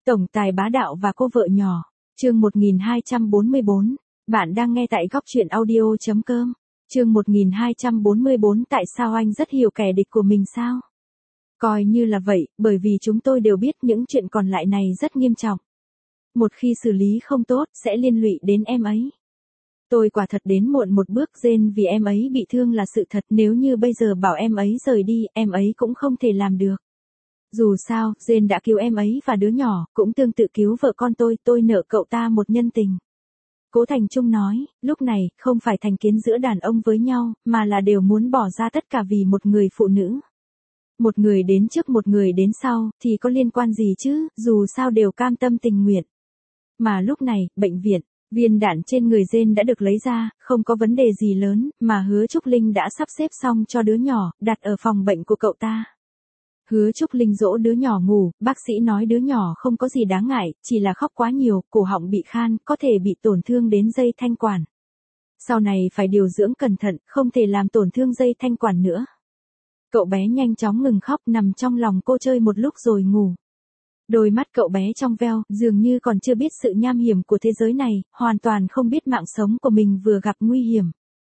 Tổng tài bá đạo và cô vợ nhỏ. Chương 1244. Bạn đang nghe tại góc truyện audio.com. Chương 1244. Tại sao anh rất hiểu kẻ địch của mình sao? Coi như là vậy, bởi vì chúng tôi đều biết những chuyện còn lại này rất nghiêm trọng. Một khi xử lý không tốt, sẽ liên lụy đến em ấy. Tôi quả thật đến muộn một bước, Jane, vì em ấy bị thương là sự thật, nếu như bây giờ bảo em ấy rời đi, em ấy cũng không thể làm được. Dù sao, Jane đã cứu em ấy và đứa nhỏ, cũng tương tự cứu vợ con tôi nợ cậu ta một nhân tình. Cố Thành Trung nói, lúc này, không phải thành kiến giữa đàn ông với nhau, mà là đều muốn bỏ ra tất cả vì một người phụ nữ. Một người đến trước một người đến sau, thì có liên quan gì chứ, dù sao đều cam tâm tình nguyện. Mà lúc này, bệnh viện, viên đạn trên người Jane đã được lấy ra, không có vấn đề gì lớn, mà Hứa Trúc Linh đã sắp xếp xong cho đứa nhỏ, đặt ở phòng bệnh của cậu ta. Hứa Trúc Linh dỗ đứa nhỏ ngủ, bác sĩ nói đứa nhỏ không có gì đáng ngại, chỉ là khóc quá nhiều, cổ họng bị khan, có thể bị tổn thương đến dây thanh quản. Sau này phải điều dưỡng cẩn thận, không thể làm tổn thương dây thanh quản nữa. Cậu bé nhanh chóng ngừng khóc, nằm trong lòng cô chơi một lúc rồi ngủ. Đôi mắt cậu bé trong veo, dường như còn chưa biết sự nham hiểm của thế giới này, hoàn toàn không biết mạng sống của mình vừa gặp nguy hiểm.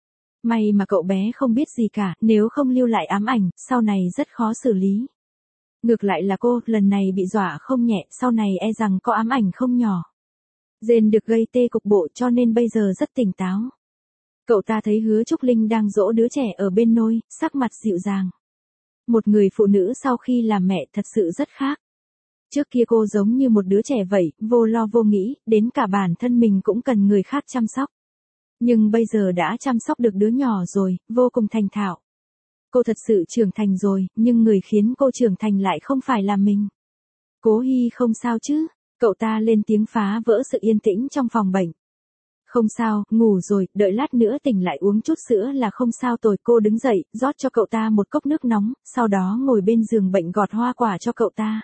May mà cậu bé không biết gì cả, nếu không lưu lại ám ảnh, sau này rất khó xử lý. Ngược lại là cô, lần này bị dọa không nhẹ, sau này e rằng có ám ảnh không nhỏ. Jane được gây tê cục bộ cho nên bây giờ rất tỉnh táo. Cậu ta thấy Hứa Trúc Linh đang dỗ đứa trẻ ở bên nôi, sắc mặt dịu dàng. Một người phụ nữ sau khi làm mẹ thật sự rất khác. Trước kia cô giống như một đứa trẻ vậy, vô lo vô nghĩ, đến cả bản thân mình cũng cần người khác chăm sóc. Nhưng bây giờ đã chăm sóc được đứa nhỏ rồi, vô cùng thành thạo. Cô thật sự trưởng thành rồi, nhưng người khiến cô trưởng thành lại không phải là mình. Cố Hy không sao chứ? Cậu ta lên tiếng phá vỡ sự yên tĩnh trong phòng bệnh. Không sao, ngủ rồi, đợi lát nữa tỉnh lại uống chút sữa là không sao rồi. Cô đứng dậy, rót cho cậu ta một cốc nước nóng, sau đó ngồi bên giường bệnh gọt hoa quả cho cậu ta.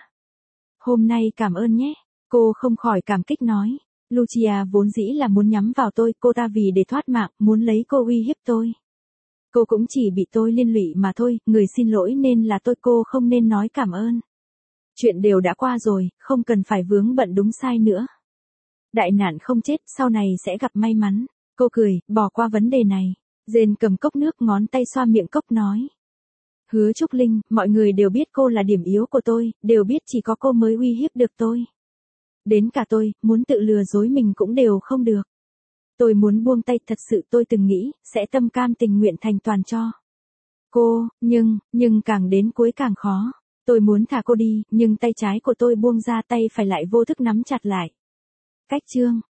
Hôm nay cảm ơn nhé. Cô không khỏi cảm kích nói. Lucia vốn dĩ là muốn nhắm vào tôi, cô ta vì để thoát mạng, muốn lấy cô uy hiếp tôi. Cô cũng chỉ bị tôi liên lụy mà thôi, người xin lỗi nên là tôi, cô không nên nói cảm ơn. Chuyện đều đã qua rồi, không cần phải vướng bận đúng sai nữa. Đại nạn không chết, sau này sẽ gặp may mắn. Cô cười, bỏ qua vấn đề này. Jane cầm cốc nước, ngón tay xoa miệng cốc nói. Hứa Trúc Linh, mọi người đều biết cô là điểm yếu của tôi, đều biết chỉ có cô mới uy hiếp được tôi. Đến cả tôi, muốn tự lừa dối mình cũng đều không được. Tôi muốn buông tay, thật sự tôi từng nghĩ, sẽ tâm cam tình nguyện thành toàn cho cô, nhưng càng đến cuối càng khó. Tôi muốn thả cô đi, nhưng tay trái của tôi buông ra, tay phải lại vô thức nắm chặt lại. Cách chương